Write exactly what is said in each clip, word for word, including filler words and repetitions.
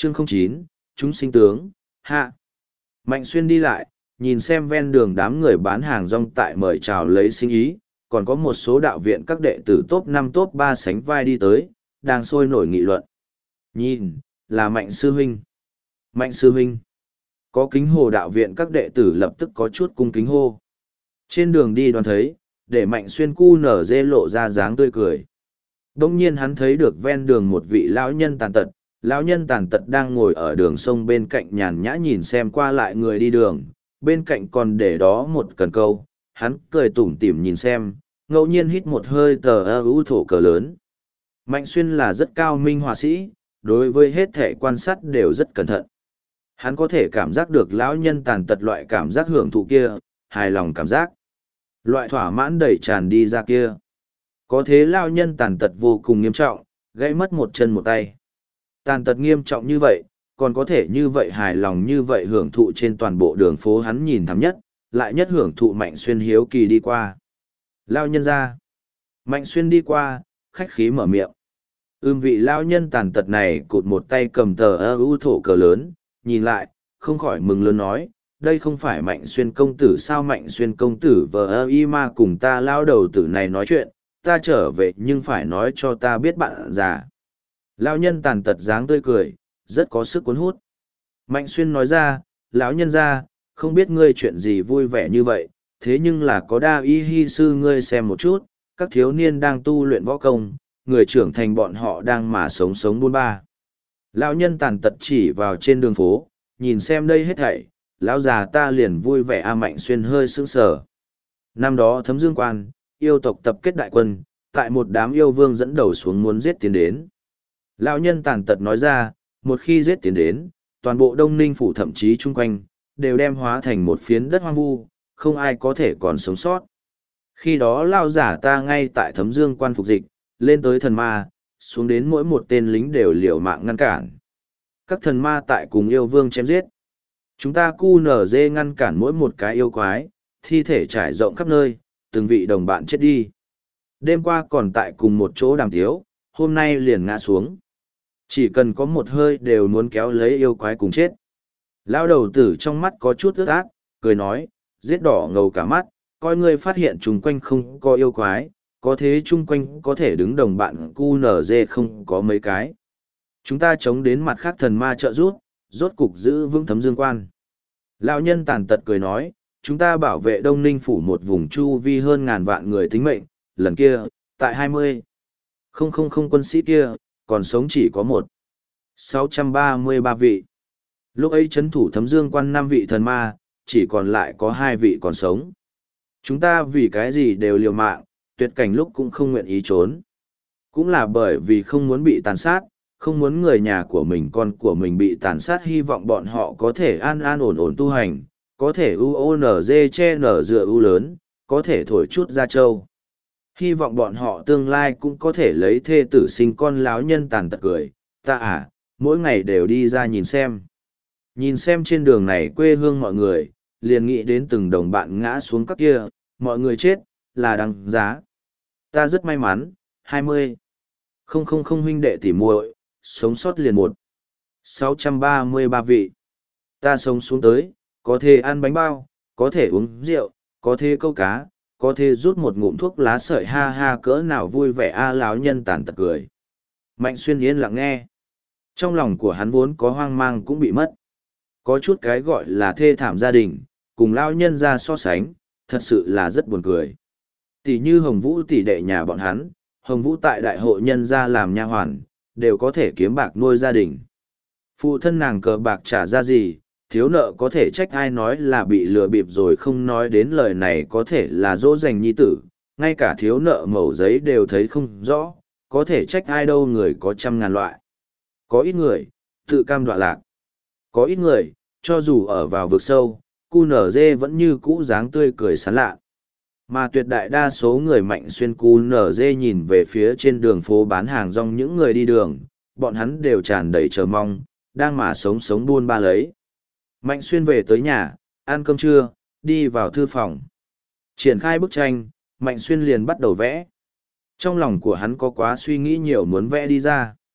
Chương không chín, chúng sinh tướng, hạ. Mạnh Xuyên đi lại, nhìn xem ven đường đám người bán hàng rong tại mời chào lấy sinh ý, còn có một số đạo viện các đệ tử top năm top ba sánh vai đi tới, đang sôi nổi nghị luận. Nhìn, là Mạnh Sư Huynh. Mạnh Sư Huynh. Có kính hồ đạo viện các đệ tử lập tức có chút cung kính hô. Trên đường đi đoán thấy, để Mạnh Xuyên cu nở dê lộ ra dáng tươi cười. Đông nhiên hắn thấy được ven đường một vị lão nhân tàn tật, lão nhân tàn tật đang ngồi ở đường sông bên cạnh nhàn nhã nhìn xem qua lại người đi đường, bên cạnh còn để đó một cần câu, hắn cười tủm tỉm nhìn xem, ngẫu nhiên hít một hơi tờ ơ ưu thổ cờ lớn. Mạnh Xuyên là rất cao minh họa sĩ, đối với hết thể quan sát đều rất cẩn thận. Hắn có thể cảm giác được lão nhân tàn tật loại cảm giác hưởng thụ kia, hài lòng cảm giác. Loại thỏa mãn đầy tràn đi ra kia. Có thế lão nhân tàn tật vô cùng nghiêm trọng, gãy mất một chân một tay. Tàn tật nghiêm trọng như vậy, còn có thể như vậy hài lòng như vậy hưởng thụ trên toàn bộ đường phố hắn nhìn thắm nhất, lại nhất hưởng thụ Mạnh Xuyên hiếu kỳ đi qua. Lão nhân ra. Mạnh Xuyên đi qua, khách khí mở miệng. Ưm vị lão nhân tàn tật này cụt một tay cầm tờ ơ u thổ cờ lớn, nhìn lại, không khỏi mừng lớn nói, đây không phải Mạnh Xuyên công tử sao Mạnh Xuyên công tử vờ ơ y ma cùng ta lao đầu tử này nói chuyện, ta trở về nhưng phải nói cho ta biết bạn già. Lão nhân tàn tật dáng tươi cười, rất có sức cuốn hút. Mạnh Xuyên nói ra, lão nhân ra, không biết ngươi chuyện gì vui vẻ như vậy, thế nhưng là có đa y hy sư ngươi xem một chút, các thiếu niên đang tu luyện võ công, người trưởng thành bọn họ đang mà sống sống buôn ba. Lão nhân tàn tật chỉ vào trên đường phố, nhìn xem đây hết thảy, lão già ta liền vui vẻ a Mạnh Xuyên hơi sững sờ. Năm đó Thấm Dương Quan, yêu tộc tập kết đại quân, tại một đám yêu vương dẫn đầu xuống muốn giết tiến đến. Lão nhân tàn tật nói ra, một khi giết tiến đến, toàn bộ Đông Ninh phủ thậm chí chung quanh, đều đem hóa thành một phiến đất hoang vu, không ai có thể còn sống sót. Khi đó lão giả ta ngay tại Thấm Dương Quan phục dịch, lên tới thần ma, xuống đến mỗi một tên lính đều liều mạng ngăn cản. Các thần ma tại cùng yêu vương chém giết. Chúng ta cu nở dê ngăn cản mỗi một cái yêu quái, thi thể trải rộng khắp nơi, từng vị đồng bạn chết đi. Đêm qua còn tại cùng một chỗ đàm tiếu, hôm nay liền ngã xuống. Chỉ cần có một hơi đều muốn kéo lấy yêu quái cùng chết. Lao đầu tử trong mắt có chút ướt át, cười nói, giết đỏ ngầu cả mắt, coi ngươi phát hiện chung quanh không có yêu quái, có thế chung quanh có thể đứng đồng bạn cu nở dê không có mấy cái. Chúng ta chống đến mặt khác thần ma trợ rút, rốt cục giữ vững Thấm Dương Quan. Lão nhân tàn tật cười nói, chúng ta bảo vệ Đông Ninh phủ một vùng chu vi hơn ngàn vạn người tính mệnh, lần kia, tại hai mươi. Không không không quân sĩ kia, còn sống chỉ có một. sáu trăm ba mươi ba vị. Lúc ấy chấn thủ Thấm Dương Quan năm vị thần ma, chỉ còn lại có hai vị còn sống. Chúng ta vì cái gì đều liều mạng, tuyệt cảnh lúc cũng không nguyện ý trốn. Cũng là bởi vì không muốn bị tàn sát, không muốn người nhà của mình con của mình bị tàn sát, hy vọng bọn họ có thể an an ổn ổn tu hành, có thể u o n g che nở dựa u lớn, có thể thổi chút ra châu. Hy vọng bọn họ tương lai cũng có thể lấy thê tử sinh con láo nhân tàn tật cười, ta à, mỗi ngày đều đi ra nhìn xem. Nhìn xem trên đường này quê hương mọi người, liền nghĩ đến từng đồng bạn ngã xuống các kia, mọi người chết, là đáng giá. Ta rất may mắn, hai mươi. Không không không huynh đệ tỉ muội, sống sót liền một. sáu trăm ba mươi ba vị. Ta sống xuống tới, có thể ăn bánh bao, có thể uống rượu, có thể câu cá, có thể rút một ngụm thuốc lá sợi ha ha cỡ nào vui vẻ a à, láo nhân tàn tật cười. Mạnh Xuyên yên lặng nghe. Trong lòng của hắn vốn có hoang mang cũng bị mất. Có chút cái gọi là thê thảm gia đình, cùng lao nhân ra so sánh, thật sự là rất buồn cười. Tỷ như Hồng Vũ tỷ đệ nhà bọn hắn, Hồng Vũ tại đại hội nhân gia làm nha hoàn, đều có thể kiếm bạc nuôi gia đình. Phụ thân nàng cờ bạc trả ra gì, thiếu nợ có thể trách ai nói là bị lừa bịp rồi không nói đến lời này có thể là dỗ dành nhi tử, ngay cả thiếu nợ mẩu giấy đều thấy không rõ, có thể trách ai đâu người có trăm ngàn loại. Có ít người, tự cam đoạ lạc. Có ít người, cho dù ở vào vực sâu, cu nở dê vẫn như cũ dáng tươi cười sán lạ. Mà tuyệt đại đa số người Mạnh Xuyên cu nở dê nhìn về phía trên đường phố bán hàng rong những người đi đường, bọn hắn đều tràn đầy chờ mong, đang mà sống sống buôn ba lấy. Mạnh Xuyên về tới nhà, ăn cơm trưa, đi vào thư phòng. Triển khai bức tranh, Mạnh Xuyên liền bắt đầu vẽ. Trong lòng của hắn có quá suy nghĩ nhiều muốn vẽ đi ra.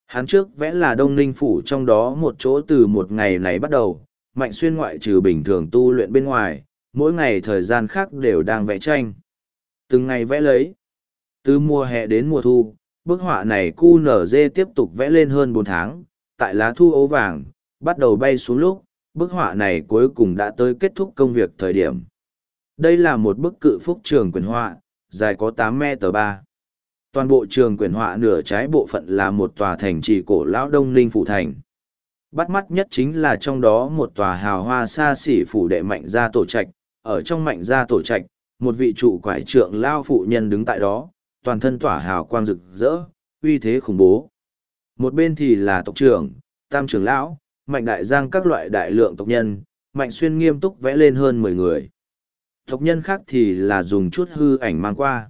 Hắn trước vẽ là Đông Ninh Phủ, trong đó một chỗ từ một ngày này bắt đầu, Mạnh Xuyên ngoại trừ bình thường tu luyện bên ngoài, mỗi ngày thời gian khác đều đang vẽ tranh. Từng ngày vẽ lấy. Từ mùa hè đến mùa thu, bức họa này cu nở dê tiếp tục vẽ lên hơn bốn tháng, tại lá thu ấu vàng, bắt đầu bay xuống lúc, bức họa này cuối cùng đã tới kết thúc công việc thời điểm. Đây là một bức cự phúc trường quyển họa, dài có tám mét ba. Toàn bộ trường quyển họa nửa trái bộ phận là một tòa thành trì cổ lão Đông Ninh Phủ Thành. Bắt mắt nhất chính là trong đó một tòa hào hoa xa xỉ phủ đệ Mạnh gia tổ trạch. Ở trong Mạnh gia tổ trạch, một vị trụ quải trượng lao phụ nhân đứng tại đó, toàn thân tỏa hào quang rực rỡ, uy thế khủng bố. Một bên thì là tộc trưởng, tam trưởng lão, Mạnh đại giang các loại đại lượng tộc nhân, Mạnh Xuyên nghiêm túc vẽ lên hơn mười người. Tộc nhân khác thì là dùng chút hư ảnh mang qua.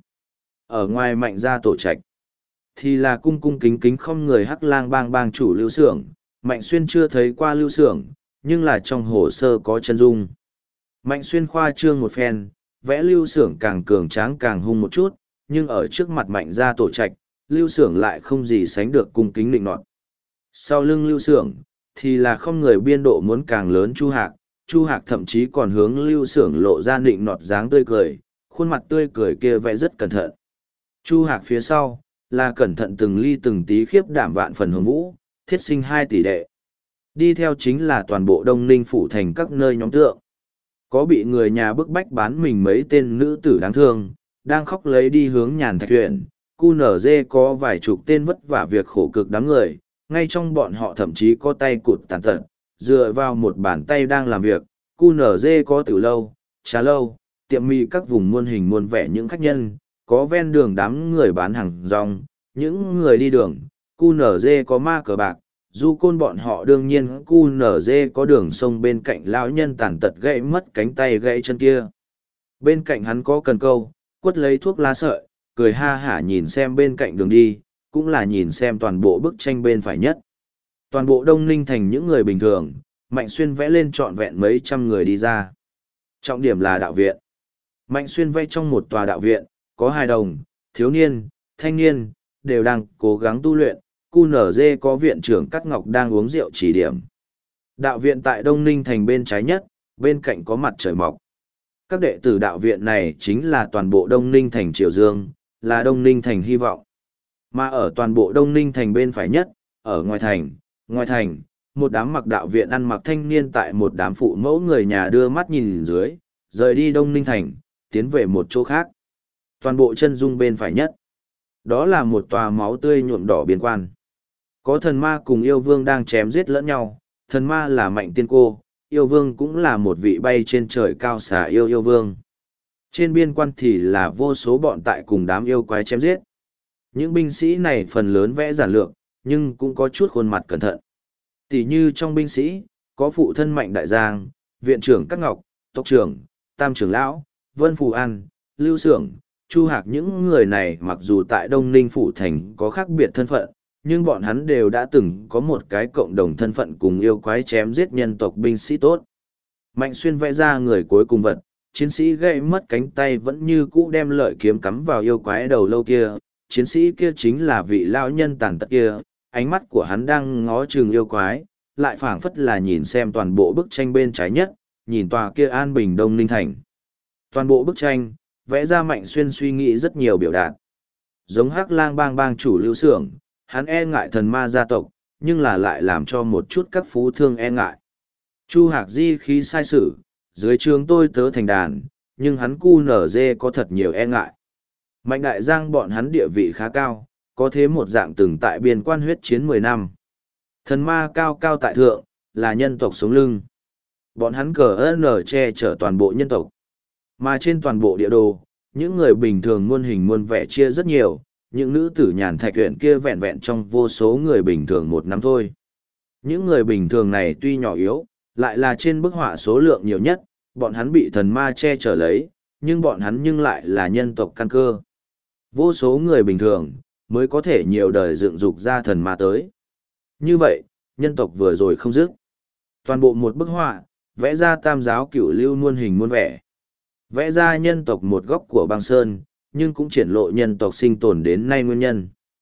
Ở ngoài Mạnh gia tổ trạch, thì là cung cung kính kính không người hắc lang bang bang chủ Lưu Xưởng. Mạnh Xuyên chưa thấy qua Lưu Xưởng, nhưng là trong hồ sơ có chân dung. Mạnh Xuyên khoa trương một phen, vẽ Lưu Xưởng càng cường tráng càng hung một chút, nhưng ở trước mặt Mạnh gia tổ trạch, Lưu Xưởng lại không gì sánh được cung kính định nọt. Sau lưng Lưu Xưởng, thì là không người biên độ muốn càng lớn Chu Hạc, Chu Hạc thậm chí còn hướng Lưu Xưởng lộ ra định nọt dáng tươi cười, khuôn mặt tươi cười kia vẽ rất cẩn thận. Chu Hạc phía sau, là cẩn thận từng ly từng tí khiếp đảm vạn phần hồng vũ, thiết sinh hai tỷ đệ. Đi theo chính là toàn bộ Đông Ninh Phủ Thành các nơi nhóm tượng. Có bị người nhà bức bách bán mình mấy tên nữ tử đáng thương, đang khóc lấy đi hướng nhàn thạch huyện, cu nở dê có vài chục tên vất vả việc khổ cực đám người, ngay trong bọn họ thậm chí có tay cụt tàn tật, dựa vào một bàn tay đang làm việc, cu nở dê có tiểu lâu, trà lâu, tiệm mì các vùng muôn hình muôn vẻ những khách nhân, có ven đường đám người bán hàng rong, những người đi đường, cu nở dê có ma cờ bạc, du côn bọn họ đương nhiên cu nở dê có đường sông bên cạnh lão nhân tàn tật gãy mất cánh tay gãy chân kia. Bên cạnh hắn có cần câu, quất lấy thuốc lá sợi, cười ha hả nhìn xem bên cạnh đường đi, cũng là nhìn xem toàn bộ bức tranh bên phải nhất. Toàn bộ Đông Ninh thành những người bình thường, Mạnh Xuyên vẽ lên trọn vẹn mấy trăm người đi ra. Trọng điểm là đạo viện. Mạnh Xuyên vẽ trong một tòa đạo viện, có hài đồng, thiếu niên, thanh niên, đều đang cố gắng tu luyện, cu nở dê có viện trưởng Cát Ngọc đang uống rượu chỉ điểm. Đạo viện tại Đông Ninh thành bên trái nhất, bên cạnh có mặt trời mọc. Các đệ tử đạo viện này chính là toàn bộ Đông Ninh thành Triều Dương, là Đông Ninh thành hy vọng. Mà ở toàn bộ Đông Ninh thành bên phải nhất, ở ngoài thành, ngoài thành, một đám mặc đạo viện ăn mặc thanh niên tại một đám phụ mẫu người nhà đưa mắt nhìn dưới, rời đi Đông Ninh thành, tiến về một chỗ khác. Toàn bộ chân dung bên phải nhất, đó là một tòa máu tươi nhuộm đỏ biên quan. Có thần ma cùng yêu vương đang chém giết lẫn nhau, thần ma là Mạnh Tiên Cô, yêu vương cũng là một vị bay trên trời cao xà yêu yêu vương. Trên biên quan thì là vô số bọn tại cùng đám yêu quái chém giết. Những binh sĩ này phần lớn vẽ giản lược, nhưng cũng có chút khuôn mặt cẩn thận. Tỷ như trong binh sĩ, có phụ thân Mạnh Đại Giang, viện trưởng Cát Ngọc, tộc trưởng, tam trưởng lão, Vân Phù An, Lưu Xưởng, Chu Hạc. Những người này mặc dù tại Đông Ninh Phủ Thành có khác biệt thân phận, nhưng bọn hắn đều đã từng có một cái cộng đồng thân phận cùng yêu quái chém giết nhân tộc binh sĩ tốt. Mạnh Xuyên vẽ ra người cuối cùng vật, chiến sĩ gãy mất cánh tay vẫn như cũ đem lợi kiếm cắm vào yêu quái đầu lâu kia, chiến sĩ kia chính là vị lão nhân tàn tật kia, ánh mắt của hắn đang ngó chừng yêu quái, lại phảng phất là nhìn xem toàn bộ bức tranh bên trái nhất, nhìn tòa kia an bình Đông Ninh thành. Toàn bộ bức tranh, vẽ ra Mạnh Xuyên suy nghĩ rất nhiều biểu đạt. Giống Hắc Lang bang bang chủ Lưu Xưởng, hắn e ngại thần ma gia tộc, nhưng là lại làm cho một chút các phú thương e ngại. Chu Hạc di khí sai sử, dưới trường tôi tớ thành đàn, nhưng hắn cu nở dê có thật nhiều e ngại. Mạnh Đại Giang bọn hắn địa vị khá cao, có thế một dạng từng tại biên quan huyết chiến mười năm. Thần ma cao cao tại thượng, là nhân tộc sống lưng. Bọn hắn cờ ơn che chở toàn bộ nhân tộc. Mà trên toàn bộ địa đồ, những người bình thường muôn hình muôn vẻ chia rất nhiều, những nữ tử nhàn thạch huyện kia vẹn vẹn trong vô số người bình thường một năm thôi. Những người bình thường này tuy nhỏ yếu, lại là trên bức họa số lượng nhiều nhất, bọn hắn bị thần ma che chở lấy, nhưng bọn hắn nhưng lại là nhân tộc căn cơ. Vô số người bình thường, mới có thể nhiều đời dựng dục ra thần ma tới. Như vậy, nhân tộc vừa rồi không dứt. Toàn bộ một bức họa, vẽ ra tam giáo cửu lưu muôn hình muôn vẻ. Vẽ ra nhân tộc một góc của băng sơn, nhưng cũng triển lộ nhân tộc sinh tồn đến nay nguyên nhân.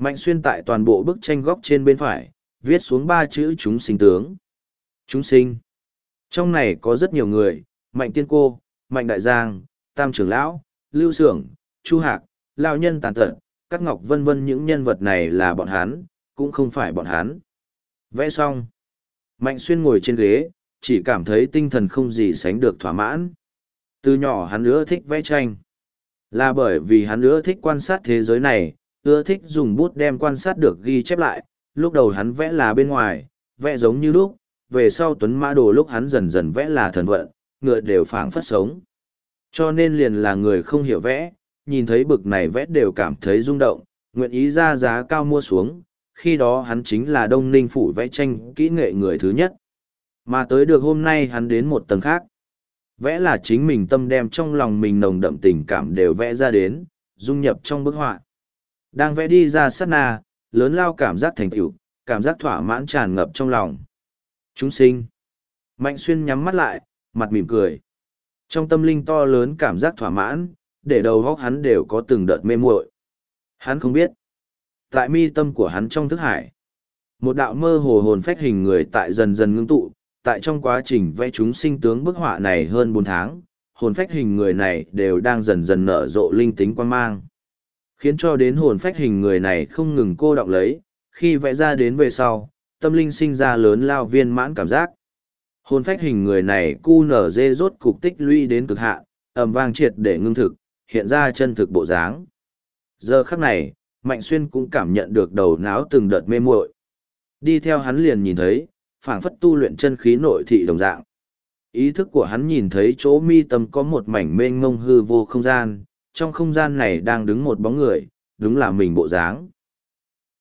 Mạnh Xuyên tại toàn bộ bức tranh góc trên bên phải, viết xuống ba chữ chúng sinh tướng. Chúng sinh. Trong này có rất nhiều người, Mạnh Tiên Cô, Mạnh Đại Giang, Tam Trưởng Lão, Lưu Sưởng, Chu Hạc, Lão Nhân Tàn Tật, Cát Ngọc vân vân, những nhân vật này là bọn hắn, cũng không phải bọn hắn. Vẽ xong. Mạnh Xuyên ngồi trên ghế, chỉ cảm thấy tinh thần không gì sánh được thỏa mãn. Từ nhỏ hắn ưa thích vẽ tranh. Là bởi vì hắn ưa thích quan sát thế giới này, ưa thích dùng bút đem quan sát được ghi chép lại. Lúc đầu hắn vẽ là bên ngoài, vẽ giống như lúc, về sau Tuấn Mã Đồ lúc hắn dần dần vẽ là thần vận, ngựa đều phảng phất sống. Cho nên liền là người không hiểu vẽ, nhìn thấy bực này vẽ đều cảm thấy rung động, nguyện ý ra giá cao mua xuống. Khi đó hắn chính là Đông Ninh phủ vẽ tranh kỹ nghệ người thứ nhất. Mà tới được hôm nay hắn đến một tầng khác. Vẽ là chính mình tâm đem trong lòng mình nồng đậm tình cảm đều vẽ ra đến, dung nhập trong bức họa. Đang vẽ đi ra sát na, lớn lao cảm giác thành tựu, cảm giác thỏa mãn tràn ngập trong lòng. Chúng sinh. Mạnh Xuyên nhắm mắt lại, mặt mỉm cười. Trong tâm linh to lớn cảm giác thỏa mãn, để đầu óc hắn đều có từng đợt mê muội. Hắn không biết. Tại mi tâm của hắn trong thức hải, một đạo mơ hồ hồn phách hình người tại dần dần ngưng tụ, tại trong quá trình vẽ chúng sinh tướng bức họa này hơn bốn tháng, hồn phách hình người này đều đang dần dần nở rộ linh tính quan mang. Khiến cho đến hồn phách hình người này không ngừng cô đọng lấy, khi vẽ ra đến về sau, tâm linh sinh ra lớn lao viên mãn cảm giác. Hồn phách hình người này cu nở dê rốt cục tích lũy đến cực hạn, ầm vang triệt để ngưng thực, hiện ra chân thực bộ dáng. Giờ khắc này, Mạnh Xuyên cũng cảm nhận được đầu não từng đợt mê muội. Đi theo hắn liền nhìn thấy, phảng phất tu luyện chân khí nội thị đồng dạng. Ý thức của hắn nhìn thấy chỗ mi tâm có một mảnh mênh mông hư vô không gian, trong không gian này đang đứng một bóng người, đúng là mình bộ dáng.